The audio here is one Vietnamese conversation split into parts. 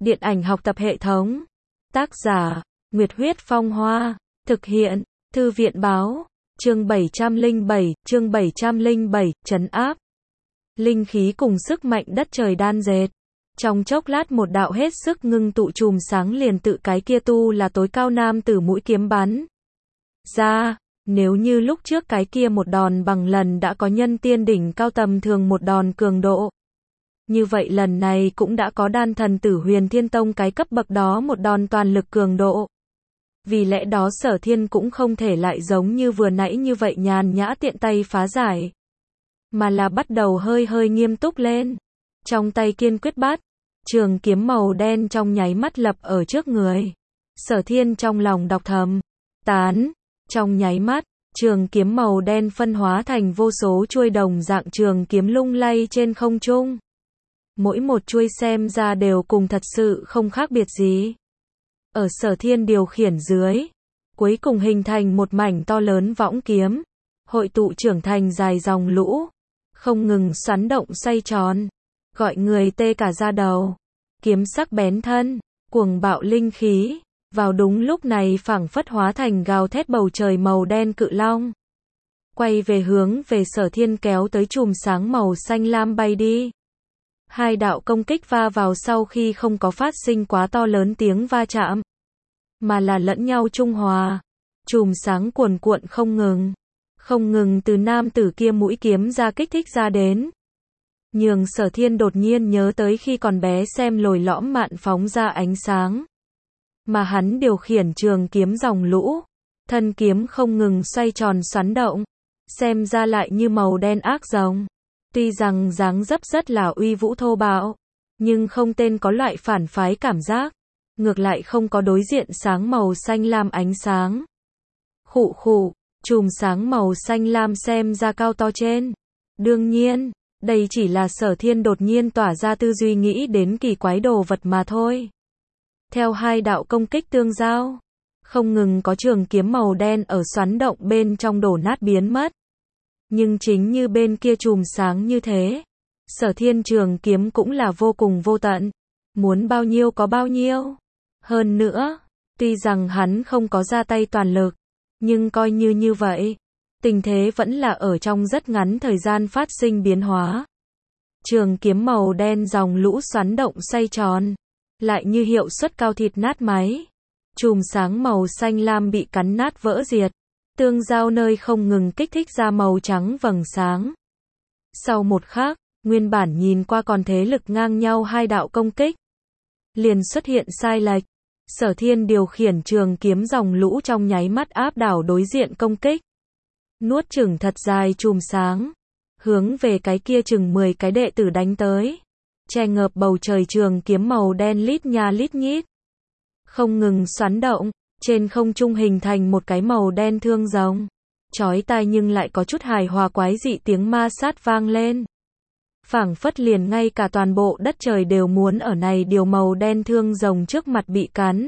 Điện ảnh học tập hệ thống. Tác giả, Nguyệt Huyết Phong Hoa. Thực hiện, Thư viện Báo. Chương 707, trấn áp. Linh khí cùng sức mạnh đất trời đan dệt. Trong chốc lát một đạo hết sức ngưng tụ chùm sáng liền tự cái kia tu là tối cao nam tử mũi kiếm bắn ra. Nếu như lúc trước cái kia một đòn bằng lần đã có nhân tiên đỉnh cao tầm thường một đòn cường độ, như vậy lần này cũng đã có đan thần tử Huyền Thiên Tông cái cấp bậc đó một đòn toàn lực cường độ. Vì lẽ đó Sở Thiên cũng không thể lại giống như vừa nãy như vậy nhàn nhã tiện tay phá giải, mà là bắt đầu hơi nghiêm túc lên. Trong tay kiên quyết bắt, trường kiếm màu đen trong nháy mắt lập ở trước người. Sở Thiên trong lòng đọc thầm, tán. Trong nháy mắt, trường kiếm màu đen phân hóa thành vô số chuôi đồng dạng trường kiếm lung lay trên không trung. Mỗi một chuôi xem ra đều cùng thật sự không khác biệt gì. Ở Sở Thiên điều khiển dưới, cuối cùng hình thành một mảnh to lớn võng kiếm, hội tụ trưởng thành dài dòng lũ, không ngừng xoắn động xoay tròn, gọi người tê cả da đầu. Kiếm sắc bén thân, cuồng bạo linh khí, vào đúng lúc này phảng phất hóa thành gào thét bầu trời màu đen cự long. Quay về hướng về Sở Thiên kéo tới chùm sáng màu xanh lam bay đi. Hai đạo công kích va vào sau khi không có phát sinh quá to lớn tiếng va chạm, mà là lẫn nhau trung hòa. Chùm sáng cuồn cuộn không ngừng từ nam tử kia mũi kiếm ra kích thích ra đến. Nhường Sở Thiên đột nhiên nhớ tới khi còn bé xem lồi lõm mạn phóng ra ánh sáng, mà hắn điều khiển trường kiếm dòng lũ, thân kiếm không ngừng xoay tròn xoắn động, xem ra lại như màu đen ác rồng. Tuy rằng dáng dấp rất là uy vũ thô bạo, nhưng không tên có loại phản phái cảm giác, ngược lại không có đối diện sáng màu xanh lam ánh sáng. Khụ khụ, chùm sáng màu xanh lam xem ra cao to trên. Đương nhiên, đây chỉ là Sở Thiên đột nhiên tỏa ra tư duy nghĩ đến kỳ quái đồ vật mà thôi. Theo hai đạo công kích tương giao, không ngừng có trường kiếm màu đen ở xoắn động bên trong đổ nát biến mất. Nhưng chính như bên kia chùm sáng như thế, Sở Thiên trường kiếm cũng là vô cùng vô tận, muốn bao nhiêu có bao nhiêu. Hơn nữa, tuy rằng hắn không có ra tay toàn lực, nhưng coi như vậy, tình thế vẫn là ở trong rất ngắn thời gian phát sinh biến hóa. Trường kiếm màu đen dòng lũ xoắn động xoay tròn, lại như hiệu suất cao thịt nát máy. Chùm sáng màu xanh lam bị cắn nát vỡ diệt, tương giao nơi không ngừng kích thích ra màu trắng vầng sáng. Sau một khắc, nguyên bản nhìn qua còn thế lực ngang nhau hai đạo công kích, liền xuất hiện sai lệch. Sở Thiên điều khiển trường kiếm dòng lũ trong nháy mắt áp đảo đối diện công kích. Nuốt chửng thật dài chùm sáng, hướng về cái kia chừng 10 cái đệ tử đánh tới. Che ngợp bầu trời trường kiếm màu đen lít nha lít nhít, không ngừng xoắn động, trên không trung hình thành một cái màu đen thương rồng. Chói tai nhưng lại có chút hài hòa quái dị tiếng ma sát vang lên. Phảng phất liền ngay cả toàn bộ đất trời đều muốn ở này điều màu đen thương rồng trước mặt bị cắn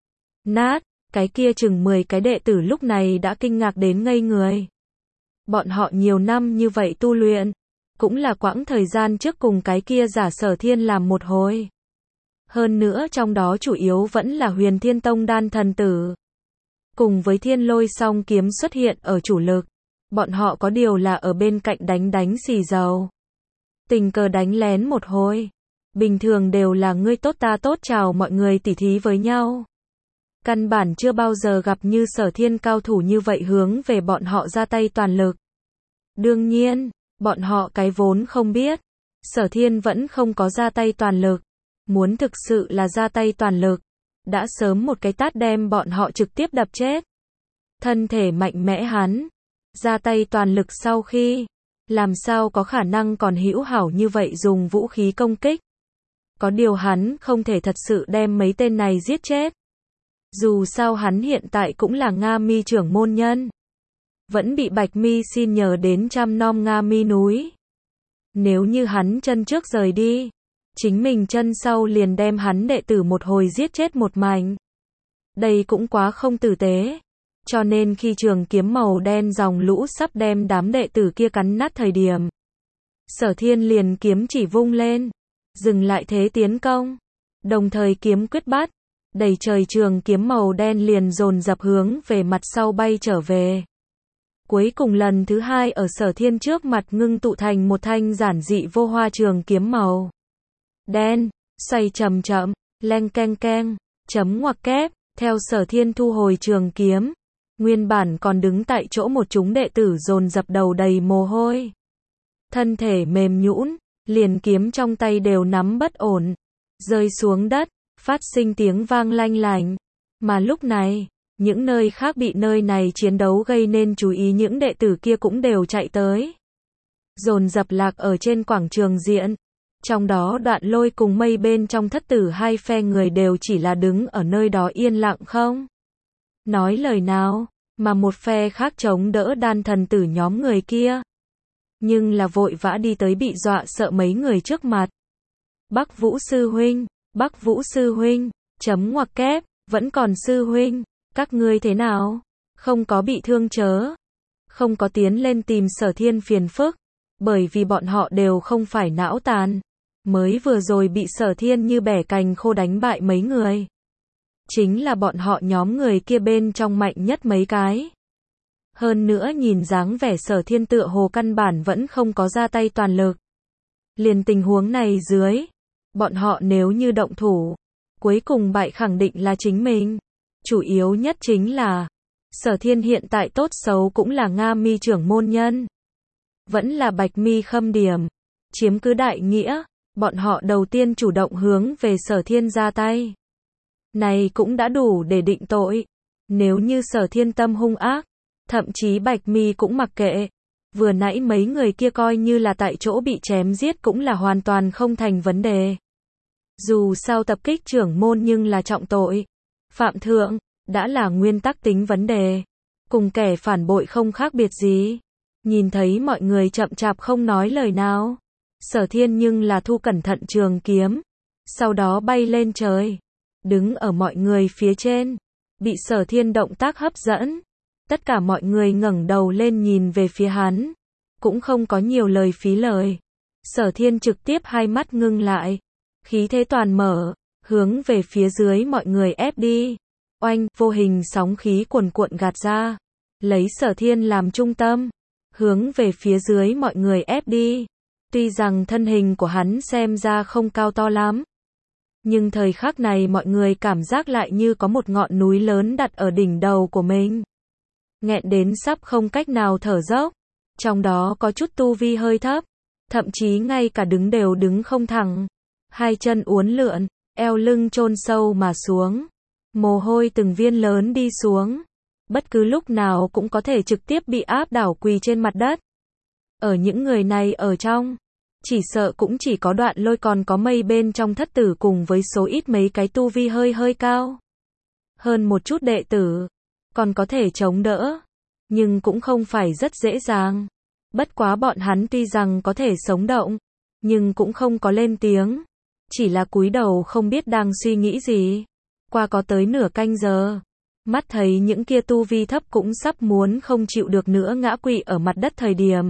nát. Cái kia chừng 10 cái đệ tử lúc này đã kinh ngạc đến ngây người. Bọn họ nhiều năm như vậy tu luyện, cũng là quãng thời gian trước cùng cái kia giả Sở Thiên làm một hồi. Hơn nữa trong đó chủ yếu vẫn là Huyền Thiên Tông đan thần tử, cùng với Thiên Lôi song kiếm xuất hiện ở chủ lực. Bọn họ có điều là ở bên cạnh đánh xì dầu, tình cờ đánh lén một hồi. Bình thường đều là ngươi tốt ta tốt chào mọi người tỉ thí với nhau. Căn bản chưa bao giờ gặp như Sở Thiên cao thủ như vậy hướng về bọn họ ra tay toàn lực. Đương nhiên, bọn họ cái vốn không biết, Sở Thiên vẫn không có ra tay toàn lực. Muốn thực sự là ra tay toàn lực, đã sớm một cái tát đem bọn họ trực tiếp đập chết. Thân thể mạnh mẽ hắn, ra tay toàn lực sau khi, làm sao có khả năng còn hữu hảo như vậy dùng vũ khí công kích. Có điều hắn không thể thật sự đem mấy tên này giết chết. Dù sao hắn hiện tại cũng là Nga Mi trưởng môn nhân, vẫn bị Bạch Mi xin nhờ đến chăm nom Nga Mi núi. Nếu như hắn chân trước rời đi, chính mình chân sau liền đem hắn đệ tử một hồi giết chết một mảnh. Đây cũng quá không tử tế. Cho nên khi trường kiếm màu đen dòng lũ sắp đem đám đệ tử kia cắn nát thời điểm, Sở Thiên liền kiếm chỉ vung lên, dừng lại thế tiến công. Đồng thời kiếm quyết bắt, đầy trời trường kiếm màu đen liền dồn dập hướng về mặt sau bay trở về. Cuối cùng lần thứ hai ở Sở Thiên trước mặt ngưng tụ thành một thanh giản dị vô hoa trường kiếm màu đen, xoay chậm chậm, leng keng keng, chấm ngoặc kép, theo Sở Thiên thu hồi trường kiếm. Nguyên bản còn đứng tại chỗ một chúng đệ tử dồn dập đầu đầy mồ hôi. Thân thể mềm nhũn, liền kiếm trong tay đều nắm bất ổn, rơi xuống đất, phát sinh tiếng vang lanh lành. Mà lúc này, những nơi khác bị nơi này chiến đấu gây nên chú ý những đệ tử kia cũng đều chạy tới. Dồn dập lạc ở trên quảng trường diện. Trong đó Đoạn Lôi cùng Mây bên trong thất tử hai phe người đều chỉ là đứng ở nơi đó yên lặng không nói lời nào, mà một phe khác chống đỡ đan thần tử nhóm người kia. Nhưng là vội vã đi tới bị dọa sợ mấy người trước mặt. Bắc Vũ sư huynh, Bắc Vũ sư huynh, chấm ngoặc kép, vẫn còn sư huynh, các ngươi thế nào? Không có bị thương chớ? Không có tiến lên tìm Sở Thiên phiền phức, bởi vì bọn họ đều không phải não tàn. Mới vừa rồi bị Sở Thiên như bẻ cành khô đánh bại mấy người. Chính là bọn họ nhóm người kia bên trong mạnh nhất mấy cái. Hơn nữa nhìn dáng vẻ Sở Thiên tựa hồ căn bản vẫn không có ra tay toàn lực. Liền tình huống này dưới, bọn họ nếu như động thủ, cuối cùng bại khẳng định là chính mình. Chủ yếu nhất chính là, Sở Thiên hiện tại tốt xấu cũng là Nga Mi trưởng môn nhân. Vẫn là Bạch Mi khâm điểm, chiếm cứ đại nghĩa, bọn họ đầu tiên chủ động hướng về Sở Thiên ra tay. Này cũng đã đủ để định tội. Nếu như Sở Thiên tâm hung ác, thậm chí Bạch Mi cũng mặc kệ. Vừa nãy mấy người kia coi như là tại chỗ bị chém giết cũng là hoàn toàn không thành vấn đề. Dù sao tập kích trưởng môn nhưng là trọng tội. Phạm thượng, đã là nguyên tắc tính vấn đề. Cùng kẻ phản bội không khác biệt gì. Nhìn thấy mọi người chậm chạp không nói lời nào. Sở Thiên nhưng là thu cẩn thận trường kiếm. Sau đó bay lên trời. Đứng ở mọi người phía trên. Bị Sở Thiên động tác hấp dẫn. Tất cả mọi người ngẩng đầu lên nhìn về phía hắn. Cũng không có nhiều lời phí lời. Sở Thiên trực tiếp hai mắt ngưng lại. Khí thế toàn mở. Hướng về phía dưới mọi người ép đi. Oanh, vô hình sóng khí cuồn cuộn gạt ra. Lấy Sở Thiên làm trung tâm. Hướng về phía dưới mọi người ép đi. Tuy rằng thân hình của hắn xem ra không cao to lắm. Nhưng thời khắc này mọi người cảm giác lại như có một ngọn núi lớn đặt ở đỉnh đầu của mình. Nghẹn đến sắp không cách nào thở dốc. Trong đó có chút tu vi hơi thấp. Thậm chí ngay cả đứng đều đứng không thẳng. Hai chân uốn lượn, eo lưng chôn sâu mà xuống. Mồ hôi từng viên lớn đi xuống. Bất cứ lúc nào cũng có thể trực tiếp bị áp đảo quỳ trên mặt đất. Ở những người này ở trong, chỉ sợ cũng chỉ có Đoạn Lôi còn có Mây bên trong thất tử cùng với số ít mấy cái tu vi hơi cao. Hơn một chút đệ tử, còn có thể chống đỡ. Nhưng cũng không phải rất dễ dàng. Bất quá bọn hắn tuy rằng có thể sống động, nhưng cũng không có lên tiếng. Chỉ là cúi đầu không biết đang suy nghĩ gì. Qua có tới nửa canh giờ. Mắt thấy những kia tu vi thấp cũng sắp muốn không chịu được nữa ngã quỵ ở mặt đất thời điểm.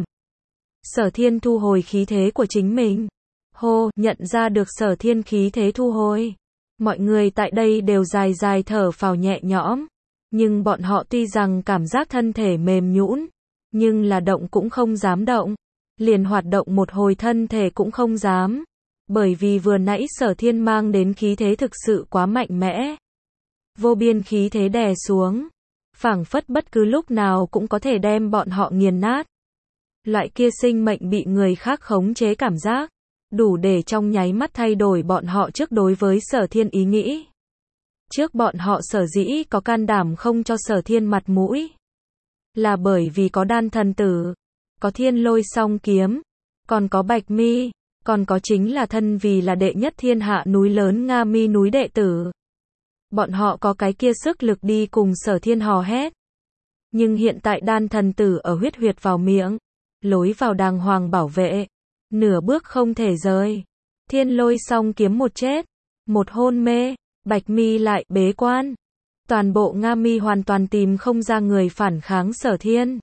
Sở Thiên thu hồi khí thế của chính mình. Hô, nhận ra được Sở Thiên khí thế thu hồi. Mọi người tại đây đều dài dài thở phào nhẹ nhõm. Nhưng bọn họ tuy rằng cảm giác thân thể mềm nhũn, nhưng là động cũng không dám động. Liền hoạt động một hồi thân thể cũng không dám. Bởi vì vừa nãy Sở Thiên mang đến khí thế thực sự quá mạnh mẽ. Vô biên khí thế đè xuống. Phảng phất bất cứ lúc nào cũng có thể đem bọn họ nghiền nát. Loại kia sinh mệnh bị người khác khống chế cảm giác. Đủ để trong nháy mắt thay đổi bọn họ trước đối với Sở Thiên ý nghĩ. Trước bọn họ sở dĩ có can đảm không cho Sở Thiên mặt mũi. Là bởi vì có đan thần tử. Có Thiên Lôi song kiếm. Còn có Bạch Mi. Còn có chính là thân vì là đệ nhất thiên hạ núi lớn Nga Mi núi đệ tử. Bọn họ có cái kia sức lực đi cùng Sở Thiên hò hét. Nhưng hiện tại đan thần tử ở huyết huyệt vào miệng. Lối vào đàng hoàng bảo vệ. Nửa bước không thể rời. Thiên Lôi song kiếm một chết. Một hôn mê. Bạch Mi lại bế quan. Toàn bộ Nga Mi hoàn toàn tìm không ra người phản kháng Sở Thiên.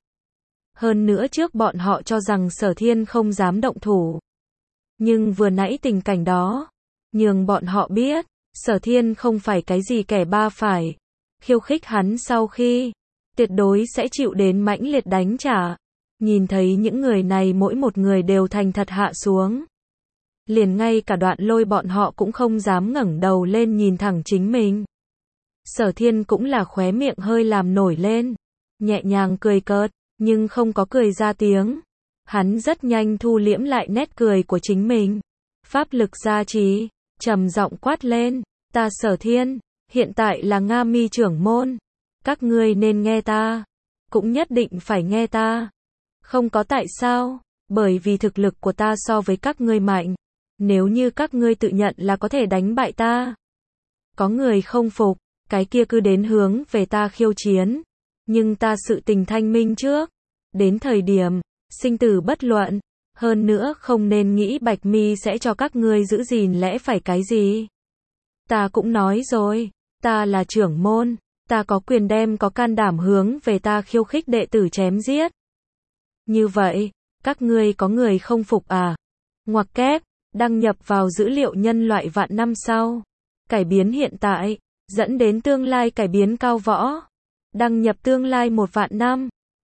Hơn nữa trước bọn họ cho rằng Sở Thiên không dám động thủ. Nhưng vừa nãy tình cảnh đó. Nhường bọn họ biết. Sở Thiên không phải cái gì kẻ ba phải. Khiêu khích hắn sau khi, tuyệt đối sẽ chịu đến mãnh liệt đánh trả. Nhìn thấy những người này mỗi một người đều thành thật hạ xuống. Liền ngay cả Đoạn Lôi bọn họ cũng không dám ngẩng đầu lên nhìn thẳng chính mình. Sở Thiên cũng là khóe miệng hơi làm nổi lên. Nhẹ nhàng cười cợt, nhưng không có cười ra tiếng. Hắn rất nhanh thu liễm lại nét cười của chính mình. Pháp lực gia trì, trầm giọng quát lên. Ta Sở Thiên, hiện tại là Nga Mi trưởng môn. Các ngươi nên nghe ta. Cũng nhất định phải nghe ta. Không có tại sao, bởi vì thực lực của ta so với các ngươi mạnh. Nếu như các ngươi tự nhận là có thể đánh bại ta. Có người không phục, cái kia cứ đến hướng về ta khiêu chiến. Nhưng ta sự tình thanh minh trước. Đến thời điểm, sinh tử bất luận. Hơn nữa không nên nghĩ Bạch Mi sẽ cho các ngươi giữ gìn lẽ phải cái gì. Ta cũng nói rồi, ta là trưởng môn. Ta có quyền đem có can đảm hướng về ta khiêu khích đệ tử chém giết. Như vậy, các ngươi có người không phục à? Ngoặc kép, đăng nhập vào dữ liệu nhân loại vạn năm sau. Cải biến hiện tại, dẫn đến tương lai cải biến cao võ. Đăng nhập tương lai 1 vạn năm.